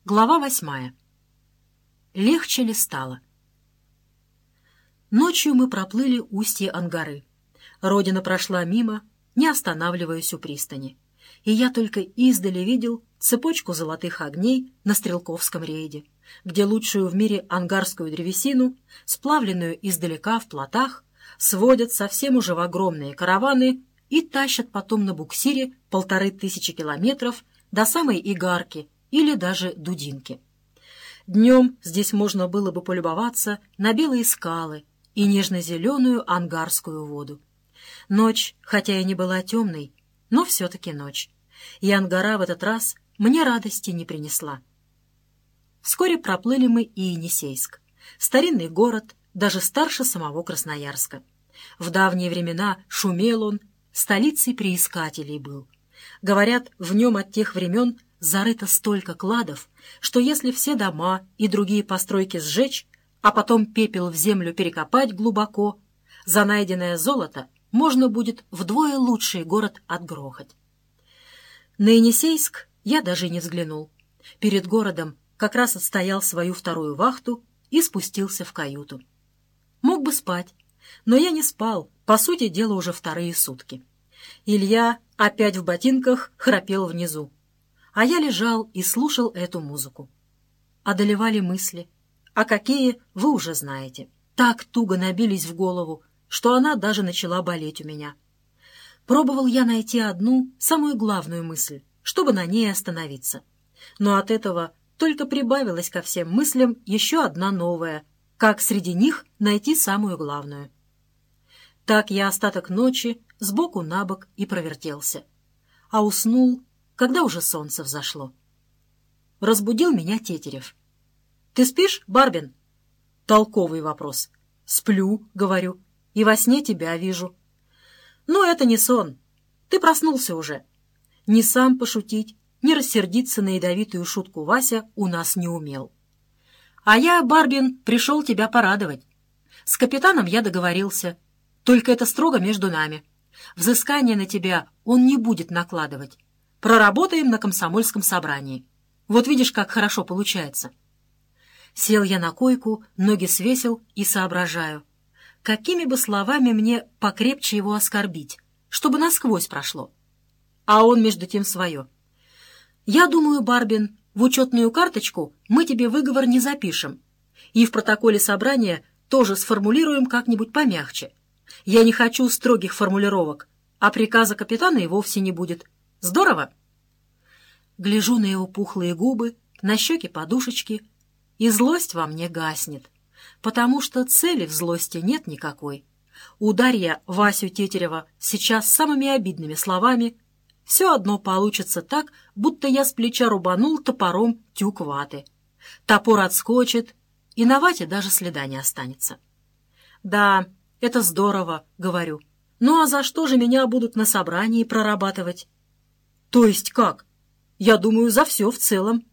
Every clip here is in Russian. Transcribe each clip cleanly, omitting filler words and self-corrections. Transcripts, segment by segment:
Глава 8. Легче ли стало? Ночью мы проплыли устье Ангары. Родина прошла мимо, не останавливаясь у пристани. И я только издали видел цепочку золотых огней на Стрелковском рейде, где лучшую в мире ангарскую древесину, сплавленную издалека в плотах, сводят совсем уже в огромные караваны и тащат потом на буксире 1500 километров до самой Игарки или даже Дудинки. Днем здесь можно было бы полюбоваться на белые скалы и нежно-зеленую ангарскую воду. Ночь, хотя и не была темной, но все-таки ночь. И Ангара в этот раз мне радости не принесла. Вскоре проплыли мы и Енисейск. Старинный город, даже старше самого Красноярска. В давние времена шумел он, столицей приискателей был. Говорят, в нем от тех времен зарыто столько кладов, что если все дома и другие постройки сжечь, а потом пепел в землю перекопать глубоко, за найденное золото можно будет вдвое лучший город отгрохать. На Енисейск я даже не взглянул. Перед городом как раз отстоял свою вторую вахту и спустился в каюту. Мог бы спать, но я не спал, по сути дела уже вторые сутки. Илья опять в ботинках храпел внизу, а я лежал и слушал эту музыку. Одолевали мысли, а какие вы уже знаете. Так туго набились в голову, что она даже начала болеть у меня. Пробовал я найти одну, самую главную мысль, чтобы на ней остановиться. Но от этого только прибавилась ко всем мыслям еще одна новая, как среди них найти самую главную. Так я остаток ночи сбоку на бок и провертелся, а уснул, когда уже солнце взошло. Разбудил меня Тетерев. «Ты спишь, Барбин?» Толковый вопрос. «Сплю», — говорю, — «и во сне тебя вижу». «Ну, это не сон. Ты проснулся уже». Ни сам пошутить, ни рассердиться на ядовитую шутку Вася у нас не умел. «А я, Барбин, пришел тебя порадовать. С капитаном я договорился. Только это строго между нами. Взыскание на тебя он не будет накладывать. Проработаем на комсомольском собрании. Вот видишь, как хорошо получается». Сел я на койку, ноги свесил и соображаю, какими бы словами мне покрепче его оскорбить, чтобы насквозь прошло. А он между тем свое. «Я думаю, Барбин, в учетную карточку мы тебе выговор не запишем. И в протоколе собрания тоже сформулируем как-нибудь помягче. Я не хочу строгих формулировок, а приказа капитана и вовсе не будет. Здорово?» Гляжу на его пухлые губы, на щеки подушечки, и злость во мне гаснет, потому что цели в злости нет никакой. Ударь я Васю Тетерева сейчас самыми обидными словами, все одно получится так, будто я с плеча рубанул топором тюк ваты. Топор отскочит, и на вате даже следа не останется. «Да, это здорово», — говорю. «Ну а за что же меня будут на собрании прорабатывать?» «То есть как? Я думаю, за все в целом».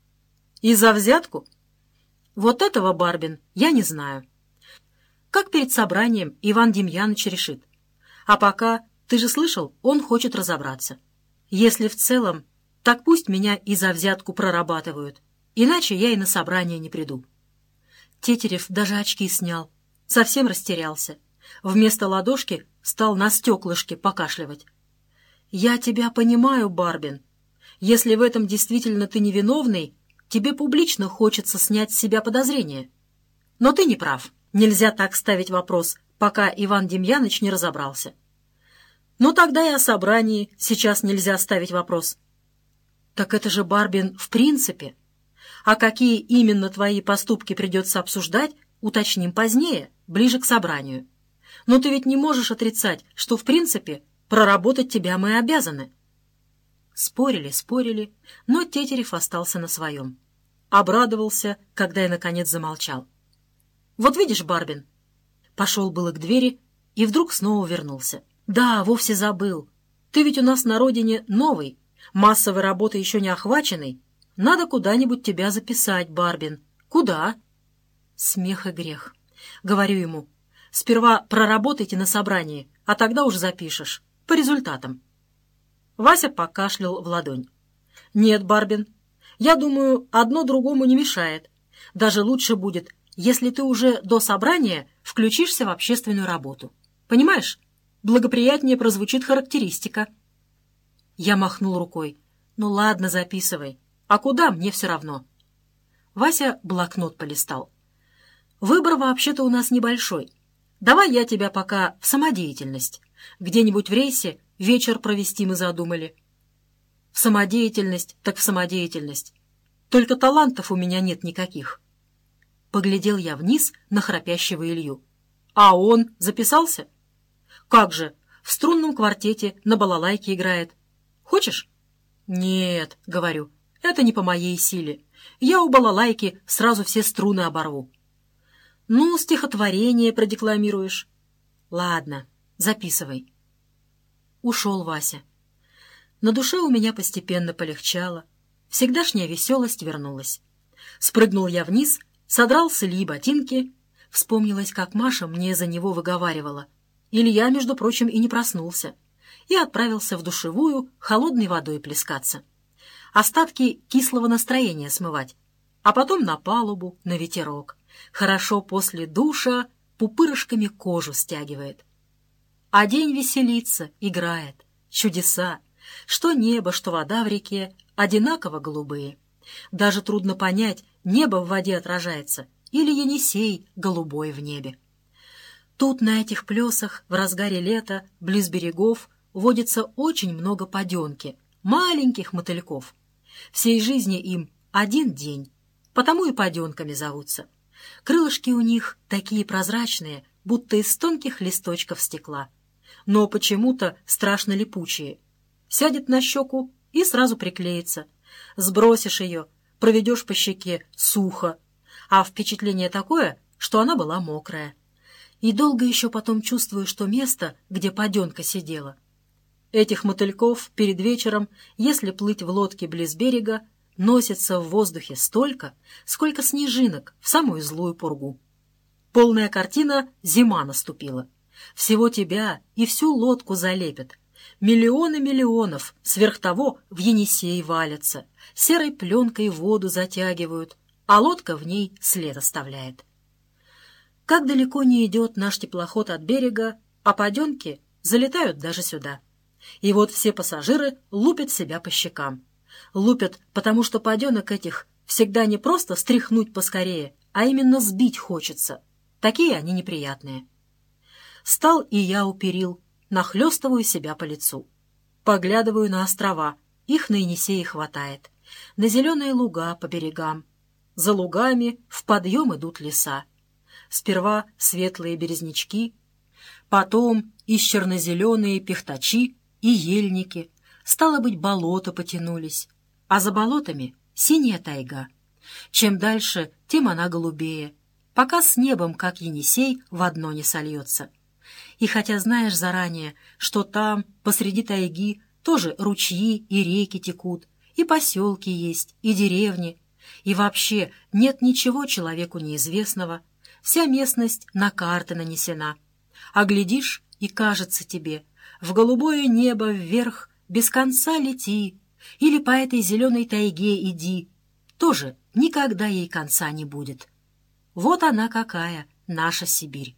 «И за взятку?» «Вот этого, Барбин, я не знаю. Как перед собранием Иван Демьяныч решит. А пока, ты же слышал, он хочет разобраться. Если в целом, так пусть меня и за взятку прорабатывают, иначе я и на собрание не приду». Тетерев даже очки снял, совсем растерялся. Вместо ладошки стал на стеклышке покашливать. «Я тебя понимаю, Барбин. Если в этом действительно ты невиновный, тебе публично хочется снять с себя подозрения. Но ты не прав. Нельзя так ставить вопрос, пока Иван Демьяныч не разобрался. Но тогда и о собрании сейчас нельзя ставить вопрос». «Так это же, Барбин, в принципе. А какие именно твои поступки придется обсуждать, уточним позднее, ближе к собранию. Но ты ведь не можешь отрицать, что в принципе проработать тебя мы обязаны». Спорили, но Тетерев остался на своем. Обрадовался, когда я, наконец, замолчал. «Вот видишь, Барбин». Пошел было к двери и вдруг снова вернулся. «Да, вовсе забыл. Ты ведь у нас на родине новый, массовой работы еще не охваченный. Надо куда-нибудь тебя записать, Барбин. Куда?» Смех и грех. Говорю ему: «Сперва проработайте на собрании, а тогда уж запишешь. По результатам». Вася покашлял в ладонь. «Нет, Барбин, Я думаю, одно другому не мешает. Даже лучше будет, если ты уже до собрания включишься в общественную работу. Понимаешь? Благоприятнее прозвучит характеристика». Я махнул рукой. «Ну ладно, записывай. А куда, мне все равно». Вася блокнот полистал. «Выбор вообще-то у нас небольшой. Давай я тебя пока в самодеятельность. Где-нибудь в рейсе вечер провести мы задумали». «В самодеятельность, так в самодеятельность. Только талантов у меня нет никаких». Поглядел я вниз на храпящего Илью. «А он записался?» «Как же, в струнном квартете на балалайке играет. Хочешь?» «Нет», — говорю, — «это не по моей силе. Я у балалайки сразу все струны оборву». «Ну, стихотворение продекламируешь». «Ладно, записывай». Ушел Вася. На душе у меня постепенно полегчало. Всегдашняя веселость вернулась. Спрыгнул я вниз, содрал с Ильи ботинки. Вспомнилось, как Маша мне за него выговаривала. Илья, между прочим, и не проснулся. И отправился в душевую холодной водой плескаться. Остатки кислого настроения смывать. А потом на палубу, на ветерок. Хорошо после душа пупырышками кожу стягивает. А день веселится, играет. Чудеса. Что небо, что вода в реке одинаково голубые. Даже трудно понять, небо в воде отражается или Енисей голубой в небе. Тут на этих плесах в разгаре лета близ берегов водится очень много паденки, маленьких мотыльков. Всей жизни им один день, потому и паденками зовутся. Крылышки у них такие прозрачные, будто из тонких листочков стекла. Но почему-то страшно липучие. Сядет на щеку и сразу приклеится. Сбросишь ее, проведешь по щеке сухо, а впечатление такое, что она была мокрая. И долго еще потом чувствую, что место, где паденка сидела. Этих мотыльков перед вечером, если плыть в лодке близ берега, носится в воздухе столько, сколько снежинок в самую злую пургу. Полная картина — зима наступила. Всего тебя и всю лодку залепят. Миллионы миллионов сверх того в Енисей валятся, серой пленкой воду затягивают, а лодка в ней след оставляет. Как далеко не идет наш теплоход от берега, а паденки залетают даже сюда. И вот все пассажиры лупят себя по щекам. Лупят, потому что паденок этих всегда не просто стряхнуть поскорее, а именно сбить хочется. Такие они неприятные. Стал и я у перил, нахлёстываю себя по лицу. Поглядываю на острова, их на Енисее хватает. На зеленые луга по берегам. За лугами в подъем идут леса. Сперва светлые березнячки, потом и черно-зеленые пихтачи и ельники. Стало быть, болота потянулись, а за болотами синяя тайга. Чем дальше, тем она голубее, пока с небом, как Енисей, в одно не сольется. И хотя знаешь заранее, что там, посреди тайги, тоже ручьи и реки текут, и поселки есть, и деревни, и вообще нет ничего человеку неизвестного, вся местность на карты нанесена. А глядишь, и кажется тебе, в голубое небо вверх без конца лети, или по этой зеленой тайге иди, тоже никогда ей конца не будет. Вот она какая, наша Сибирь.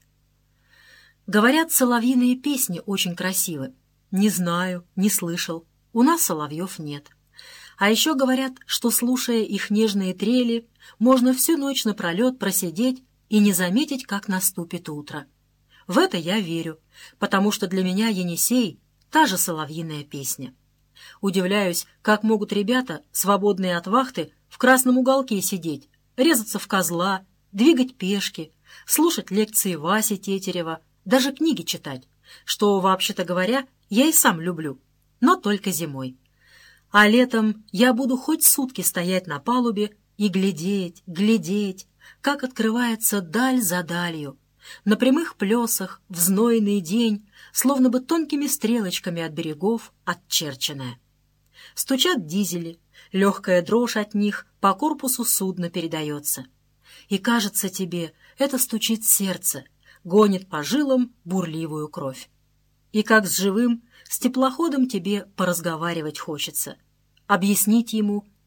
Говорят, соловьиные песни очень красивы. Не знаю, не слышал. У нас соловьев нет. А еще говорят, что, слушая их нежные трели, можно всю ночь напролет просидеть и не заметить, как наступит утро. В это я верю, потому что для меня Енисей — та же соловьиная песня. Удивляюсь, как могут ребята, свободные от вахты, в красном уголке сидеть, резаться в козла, двигать пешки, слушать лекции Васи Тетерева, даже книги читать, что, вообще-то говоря, я и сам люблю, но только зимой. А летом я буду хоть сутки стоять на палубе и глядеть, глядеть, как открывается даль за далью, на прямых плесах, в знойный день, словно бы тонкими стрелочками от берегов отчерченная. Стучат дизели, легкая дрожь от них по корпусу судна передается. И кажется тебе, это стучит сердце, гонит по жилам бурливую кровь. И как с живым, с теплоходом тебе поразговаривать хочется, объяснить ему,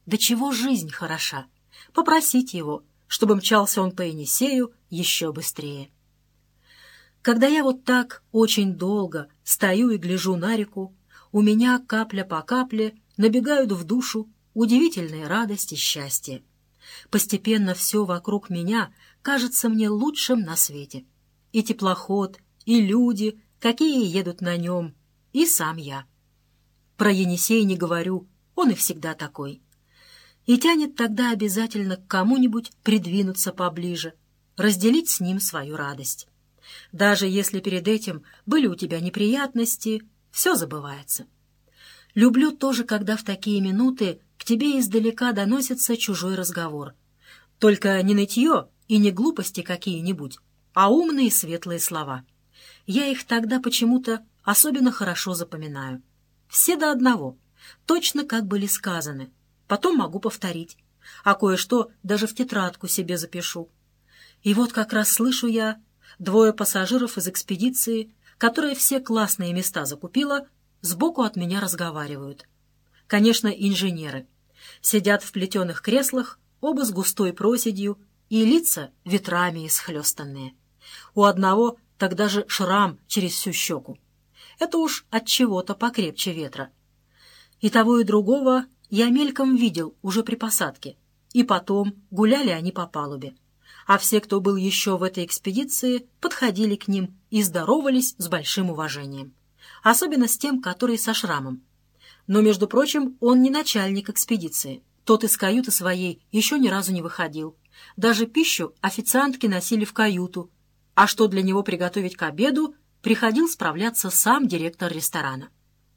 до чего жизнь хороша, попросить его, чтобы мчался он по Енисею еще быстрее. Когда я вот так очень долго стою и гляжу на реку, у меня капля по капле набегают в душу удивительные радость и счастье. Постепенно все вокруг меня кажется мне лучшим на свете. И теплоход, и люди, какие едут на нем, и сам я. Про Енисей не говорю, он и всегда такой. И тянет тогда обязательно к кому-нибудь придвинуться поближе, разделить с ним свою радость. Даже если перед этим были у тебя неприятности, все забывается. Люблю тоже, когда в такие минуты к тебе издалека доносится чужой разговор. Только не нытье и не глупости какие-нибудь, а умные светлые слова. Я их тогда почему-то особенно хорошо запоминаю. Все до одного, точно как были сказаны. Потом могу повторить, а кое-что даже в тетрадку себе запишу. И вот как раз слышу я, двое пассажиров из экспедиции, которая все классные места закупила, сбоку от меня разговаривают. Конечно, инженеры. Сидят в плетеных креслах, оба с густой проседью, и лица ветрами исхлестанные. У одного тогда же шрам через всю щеку. Это уж от чего-то покрепче ветра. И того, и другого я мельком видел уже при посадке. И потом гуляли они по палубе. А все, кто был еще в этой экспедиции, подходили к ним и здоровались с большим уважением. Особенно с тем, который со шрамом. Но, между прочим, он не начальник экспедиции. Тот из каюты своей еще ни разу не выходил. Даже пищу официантки носили в каюту. А что для него приготовить к обеду, приходил справляться сам директор ресторана.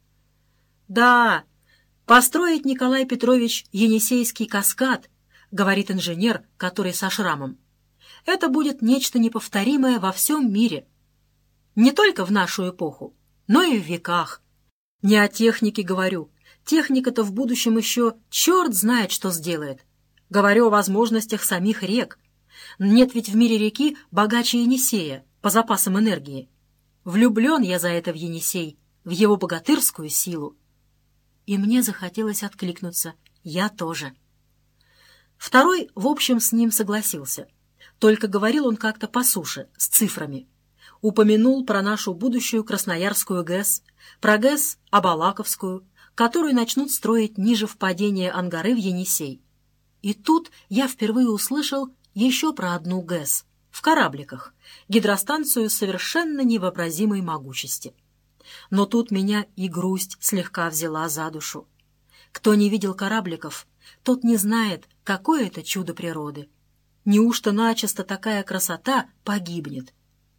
«Да, построить Николай Петрович Енисейский каскад», — говорит инженер, который со шрамом. «Это будет нечто неповторимое во всем мире. Не только в нашу эпоху, но и в веках. Не о технике говорю. Техника-то в будущем еще черт знает, что сделает. Говорю о возможностях самих рек. Нет ведь в мире реки богаче Енисея по запасам энергии. Влюблен я за это в Енисей, в его богатырскую силу». И мне захотелось откликнуться. Я тоже. Второй, в общем, с ним согласился. Только говорил он как-то по суше, с цифрами. Упомянул про нашу будущую Красноярскую ГЭС, про ГЭС Абалаковскую, которую начнут строить ниже впадения Ангары в Енисей. И тут я впервые услышал еще про одну ГЭС в корабликах, гидростанцию совершенно невообразимой могучести. Но тут меня и грусть слегка взяла за душу. Кто не видел корабликов, тот не знает, какое это чудо природы. Неужто начисто такая красота погибнет?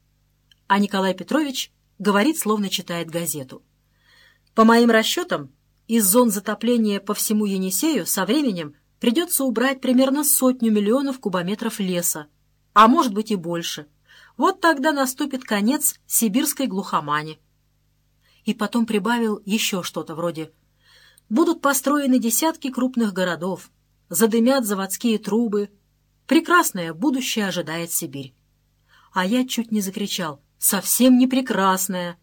А Николай Петрович говорит, словно читает газету. По моим расчетам, из зон затопления по всему Енисею со временем придется убрать примерно 100 миллионов кубометров леса, а может быть и больше. Вот тогда наступит конец сибирской глухомани. И потом прибавил еще что-то вроде: будут построены десятки крупных городов, задымят заводские трубы, прекрасное будущее ожидает Сибирь. А я чуть не закричал: совсем не прекрасное.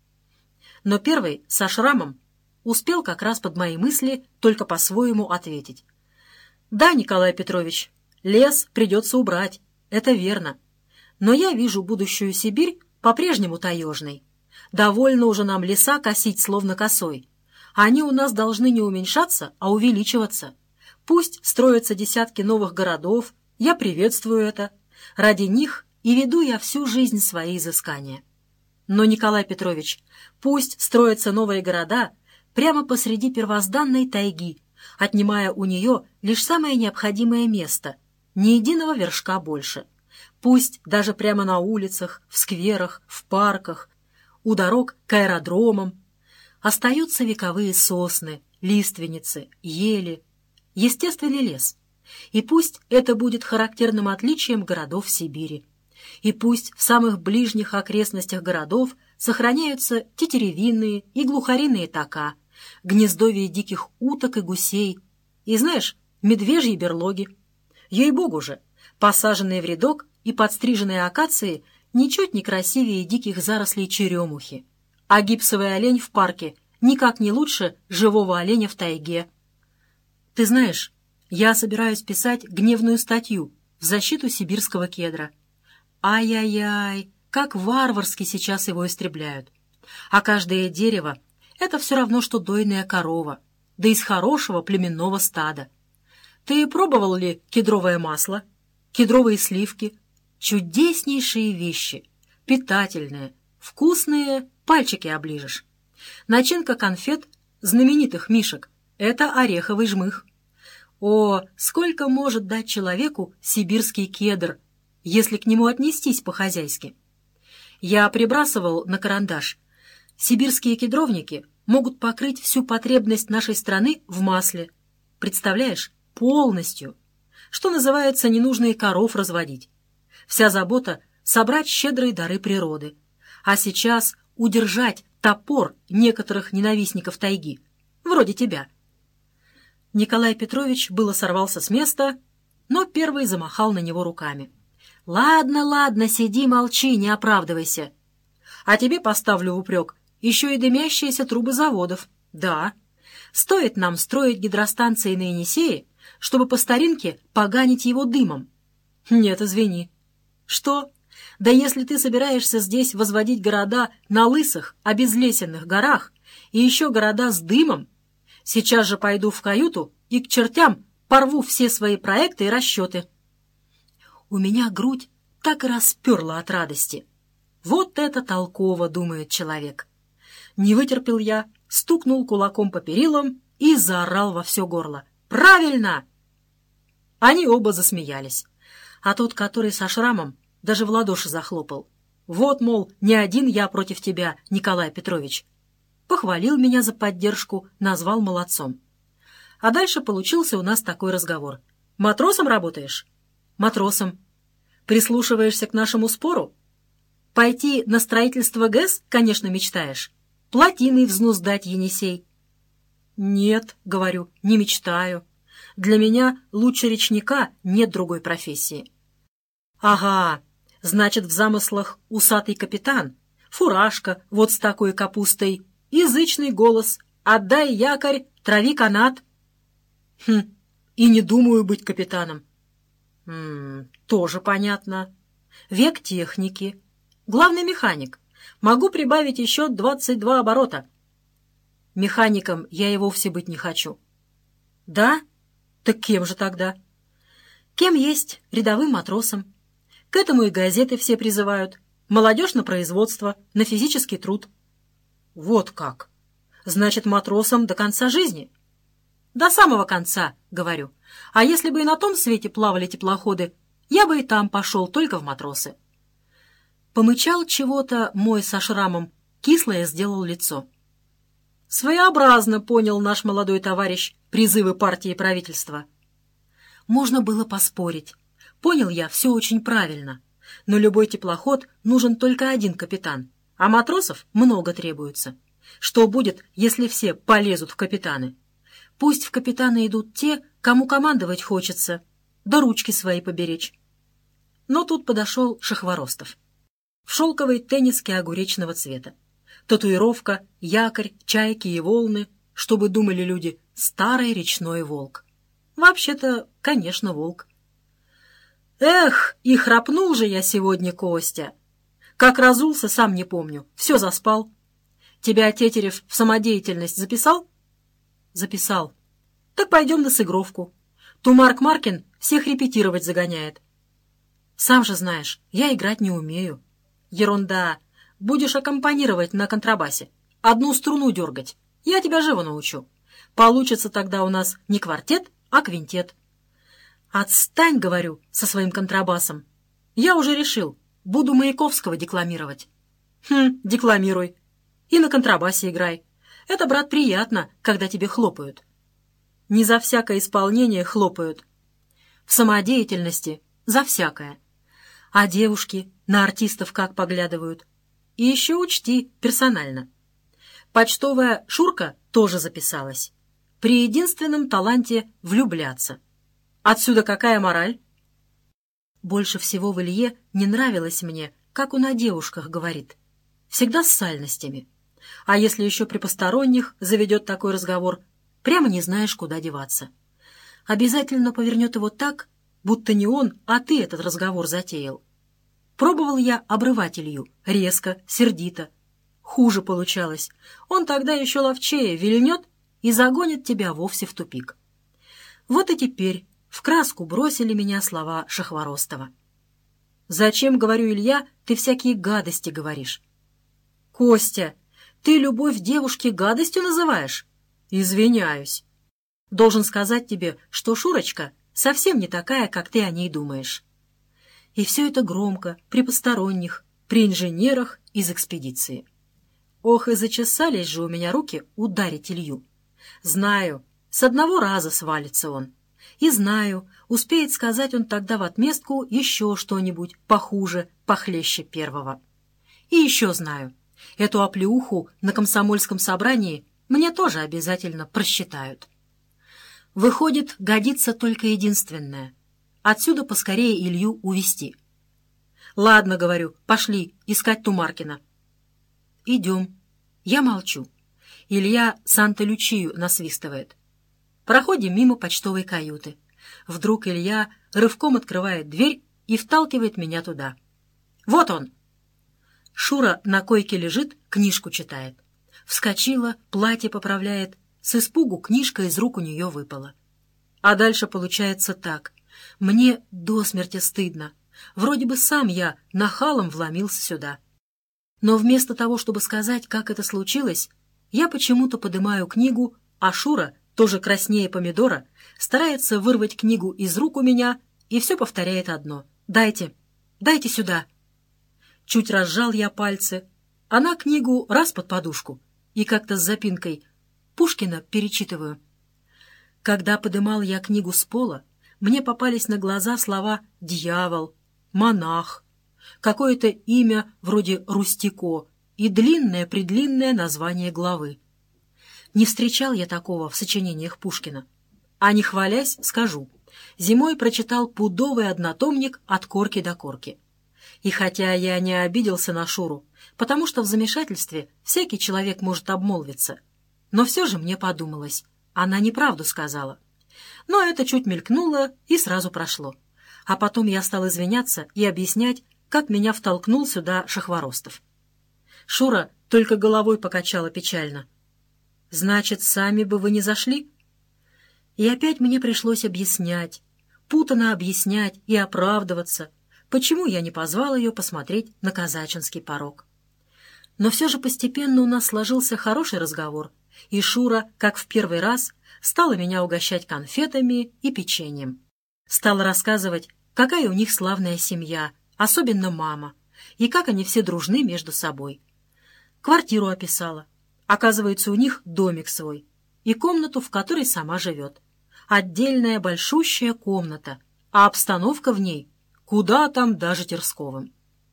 Но первый, со шрамом, успел как раз под мои мысли только по-своему ответить. Да, Николай Петрович, лес придется убрать, это верно. Но я вижу будущую Сибирь по-прежнему таежной. Довольно уже нам леса косить словно косой. Они у нас должны не уменьшаться, а увеличиваться. Пусть строятся десятки новых городов, я приветствую это. Ради них и веду я всю жизнь свои изыскания. Но, Николай Петрович, пусть строятся новые города прямо посреди первозданной тайги, отнимая у нее лишь самое необходимое место, ни единого вершка больше. Пусть даже прямо на улицах, в скверах, в парках, у дорог к аэродромам остаются вековые сосны, лиственницы, ели, естественный лес. И пусть это будет характерным отличием городов Сибири. И пусть в самых ближних окрестностях городов сохраняются тетеревиные и глухариные тока, гнездовья диких уток и гусей, и, знаешь, медвежьи берлоги. Ей-богу же, посаженные в рядок и подстриженные акации ничуть не красивее диких зарослей черемухи, а гипсовый олень в парке никак не лучше живого оленя в тайге. Ты знаешь, Я собираюсь писать гневную статью в защиту сибирского кедра. Ай-яй-яй, как варварски сейчас его истребляют. А каждое дерево — это все равно, что дойная корова, да из хорошего племенного стада. Ты пробовал ли кедровое масло, кедровые сливки? Чудеснейшие вещи, питательные, вкусные, пальчики оближешь. Начинка конфет знаменитых мишек — это ореховый жмых. О, сколько может дать человеку сибирский кедр, если к нему отнестись по-хозяйски. Я прибрасывал на карандаш. Сибирские кедровники могут покрыть всю потребность нашей страны в масле. Представляешь? Полностью. Что называется, ненужные коров разводить. Вся забота — собрать щедрые дары природы. А сейчас удержать топор некоторых ненавистников тайги, вроде тебя. Николай Петрович было сорвался с места, но первый замахал на него руками. «Ладно, ладно, сиди, молчи, не оправдывайся. А тебе поставлю в упрек еще и дымящиеся трубы заводов. Да, стоит нам строить гидростанции на Енисее, чтобы по старинке поганить его дымом. Нет, извини. Что? Да если ты собираешься здесь возводить города на лысых, обезлесенных горах и еще города с дымом, сейчас же пойду в каюту и к чертям порву все свои проекты и расчеты». У меня грудь так и расперла от радости. Вот это толково, думает человек. Не вытерпел я, стукнул кулаком по перилам и заорал во все горло: «Правильно!» Они оба засмеялись, а тот, который со шрамом, даже в ладоши захлопал. «Вот, мол, не один я против тебя, Николай Петрович». Похвалил меня за поддержку, назвал молодцом. А дальше получился у нас такой разговор. «Матросом работаешь?» «Матросом». «Прислушиваешься к нашему спору?» «Пойти на строительство ГЭС, конечно, мечтаешь? Плотиной взнуздать Енисей?» «Нет, — говорю, — не мечтаю. Для меня лучше речника нет другой профессии». «Ага, значит, в замыслах усатый капитан, фуражка вот с такой капустой, язычный голос: «Отдай якорь, трави канат». И не думаю быть капитаном. Тоже понятно. Век техники. Главный механик. Могу прибавить еще 22 оборота. Механиком я и вовсе быть не хочу. Да? Так кем же тогда? Кем есть, рядовым матросом. К этому и газеты все призывают. Молодежь на производство, на физический труд. Вот как. Значит, матросом до конца жизни? До самого конца, говорю. А если бы и на том свете плавали теплоходы, я бы и там пошел, только в матросы. Помычал чего-то мой со шрамом, кислое сделал лицо. Своеобразно понял наш молодой товарищ призывы партии и правительства. Можно было поспорить. Понял я все очень правильно. Но любой теплоход нужен только один капитан, а матросов много требуется. Что будет, если все полезут в капитаны? Пусть в капитаны идут те, кому командовать хочется, да ручки свои поберечь. Но тут подошел Шахворостов. В шелковой тенниске огуречного цвета. Татуировка, якорь, чайки и волны, чтобы думали люди, старый речной волк. Вообще-то, конечно, волк. Эх, и храпнул же я сегодня, Костя. Как разулся, сам не помню, все заспал. Тебя Тетерев в самодеятельность записал? Записал. Так пойдем на сыгровку. Тумарк Маркин всех репетировать загоняет. Сам же знаешь, я играть не умею. Ерунда. Будешь аккомпанировать на контрабасе. Одну струну дергать. Я тебя живо научу. Получится тогда у нас не квартет, а квинтет. Отстань, говорю, со своим контрабасом. Я уже решил, буду Маяковского декламировать. Декламируй. И на контрабасе играй. Это, брат, приятно, когда тебе хлопают. Не за всякое исполнение хлопают. В самодеятельности за всякое. А девушки на артистов как поглядывают. И еще учти персонально. Почтовая Шурка тоже записалась. При единственном таланте влюбляться. Отсюда какая мораль? Больше всего в Илье не нравилось мне, как он о девушках говорит. Всегда с сальностями. А если еще при посторонних заведет такой разговор, прямо не знаешь, куда деваться. обязательно повернет его так, будто не он, а ты этот разговор затеял. Пробовал я обрывать Илью, резко, сердито. Хуже получалось. Он тогда еще ловчее вильнет и загонит тебя вовсе в тупик. Вот и теперь в краску бросили меня слова Шахворостова. «Зачем, — говорю, Илья, — ты всякие гадости говоришь?» «Костя, ты любовь девушки гадостью называешь?» «Извиняюсь. Должен сказать тебе, что Шурочка совсем не такая, как ты о ней думаешь». И все это громко, при посторонних, при инженерах из экспедиции. Ох, и зачесались же у меня руки ударить Илью. Знаю, с одного раза свалится он. И знаю, успеет сказать он тогда в отместку еще что-нибудь похуже, похлеще первого. И еще знаю, эту оплеуху на комсомольском собрании мне тоже обязательно просчитают. Выходит, годится только единственное. Отсюда поскорее Илью увезти. «Ладно, — говорю, — пошли искать Тумаркина». «Идем». Я молчу. Илья Санта-Лючию насвистывает. Проходим мимо почтовой каюты. Вдруг Илья рывком открывает дверь и вталкивает меня туда. «Вот он!» Шура на койке лежит, книжку читает. Вскочила, платье поправляет. С испугу книжка из рук у нее выпала. А дальше получается так. Мне до смерти стыдно. Вроде бы сам я нахалом вломился сюда. Но вместо того, чтобы сказать, как это случилось, я почему-то подымаю книгу, а Шура, тоже краснее помидора, старается вырвать книгу из рук у меня и все повторяет одно: «Дайте, дайте сюда». Чуть разжал я пальцы. Она книгу раз под подушку и как-то с запинкой Пушкина перечитываю. Когда подымал я книгу с пола, мне попались на глаза слова «дьявол», «монах», какое-то имя вроде «Рустико» и длинное-предлинное название главы. Не встречал я такого в сочинениях Пушкина. А не хвалясь, скажу, зимой прочитал пудовый однотомник от корки до корки. И хотя я не обиделся на Шуру, потому что в замешательстве всякий человек может обмолвиться, но все же мне подумалось, она неправду сказала. Но это чуть мелькнуло и сразу прошло. А потом я стал извиняться и объяснять, как меня втолкнул сюда Шахворостов. Шура только головой покачала печально. «Значит, сами бы вы не зашли?» И опять мне пришлось объяснять, путанно объяснять и оправдываться, почему я не позвал ее посмотреть на казачинский порог. Но все же постепенно у нас сложился хороший разговор, и Шура, как в первый раз, стала меня угощать конфетами и печеньем. Стала рассказывать, какая у них славная семья, особенно мама, и как они все дружны между собой. Квартиру описала. Оказывается, у них домик свой и комнату, в которой сама живет. Отдельная большущая комната, а обстановка в ней куда там даже Терсковым.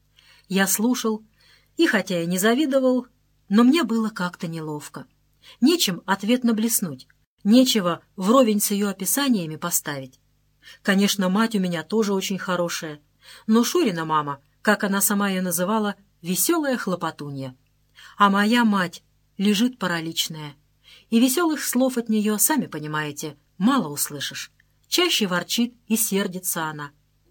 Я слушал, и хотя я не завидовал, но мне было как-то неловко. Нечем ответно блеснуть, нечего вровень с ее описаниями поставить. Конечно, мать у меня тоже очень хорошая, но Шурина мама, как она сама ее называла, веселая хлопотунья. А моя мать лежит параличная, и веселых слов от нее, сами понимаете, мало услышишь. Чаще ворчит и сердится она.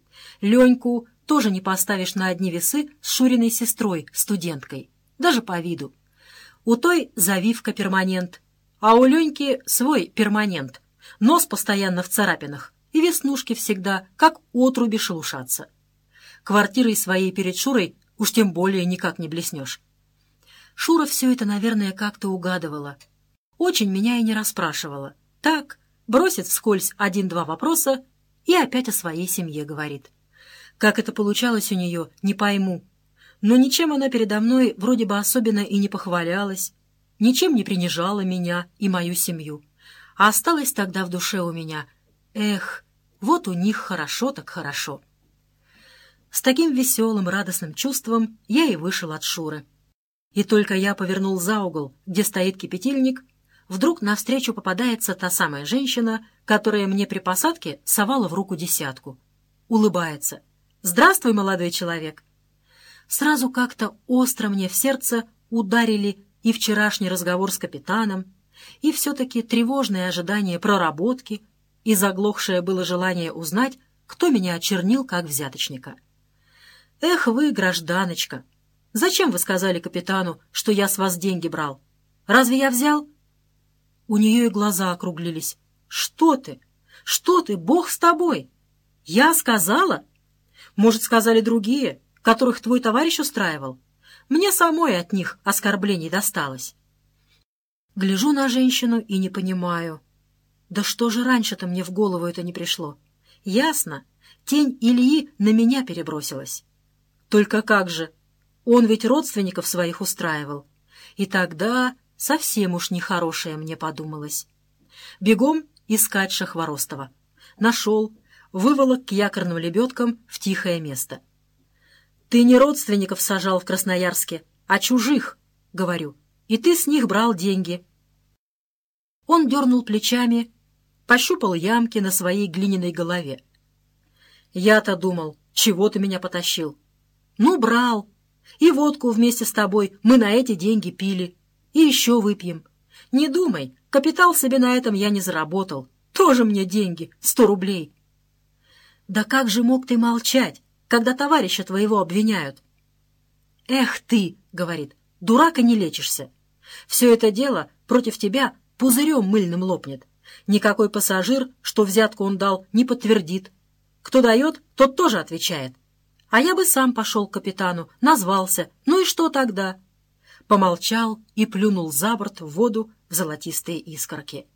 Леньку тоже не поставишь на одни весы с Шуриной сестрой, студенткой, даже по виду. У той завивка перманент, а у Леньки свой перманент, нос постоянно в царапинах, и веснушки всегда, как отруби, шелушатся. Квартирой своей перед Шурой уж тем более никак не блеснешь. Шура все это, наверное, как-то угадывала. Очень меня и не расспрашивала. Так, бросит вскользь один-два вопроса и опять о своей семье говорит. Как это получалось у нее, не пойму. Но ничем она передо мной вроде бы особенно и не похвалялась, ничем не принижала меня и мою семью. А осталось тогда в душе у меня: эх, вот у них хорошо так хорошо. С таким веселым, радостным чувством я и вышел от Шуры. И только я повернул за угол, где стоит кипятильник, вдруг навстречу попадается та самая женщина, которая мне при посадке совала в руку десятку. Улыбается. «Здравствуй, молодой человек!» Сразу как-то остро мне в сердце ударили и вчерашний разговор с капитаном, и все-таки тревожное ожидание проработки, и заглохшее было желание узнать, кто меня очернил как взяточника. «Эх вы, гражданочка! Зачем вы сказали капитану, что я с вас деньги брал? Разве я взял?» У нее и глаза округлились. «Что ты? Что ты? Бог с тобой! Я сказала? Может, сказали другие, которых твой товарищ устраивал? Мне самой от них оскорблений досталось». Гляжу на женщину и не понимаю. Да что же раньше-то мне в голову это не пришло? Ясно, тень Ильи на меня перебросилась. Только как же? Он ведь родственников своих устраивал. И тогда совсем уж нехорошее мне подумалось. Бегом искать Шахворостова. Нашел, выволок к якорным лебедкам в тихое место. «Ты не родственников сажал в Красноярске, а чужих», — говорю, — «и ты с них брал деньги». Он дернул плечами, пощупал ямки на своей глиняной голове. «Я-то думал, чего ты меня потащил?» «Ну, брал. И водку вместе с тобой мы на эти деньги пили. И еще выпьем. Не думай, капитал себе на этом я не заработал. Тоже мне деньги, 100 рублей». «Да как же мог ты молчать, когда товарища твоего обвиняют?» «Эх ты, — говорит, — дурак и не лечишься. Все это дело против тебя пузырем мыльным лопнет. Никакой пассажир, что взятку он дал, не подтвердит. Кто дает, тот тоже отвечает. А я бы сам пошел к капитану, назвался. Ну и что тогда?» Помолчал и плюнул за борт в воду в золотистые искорки.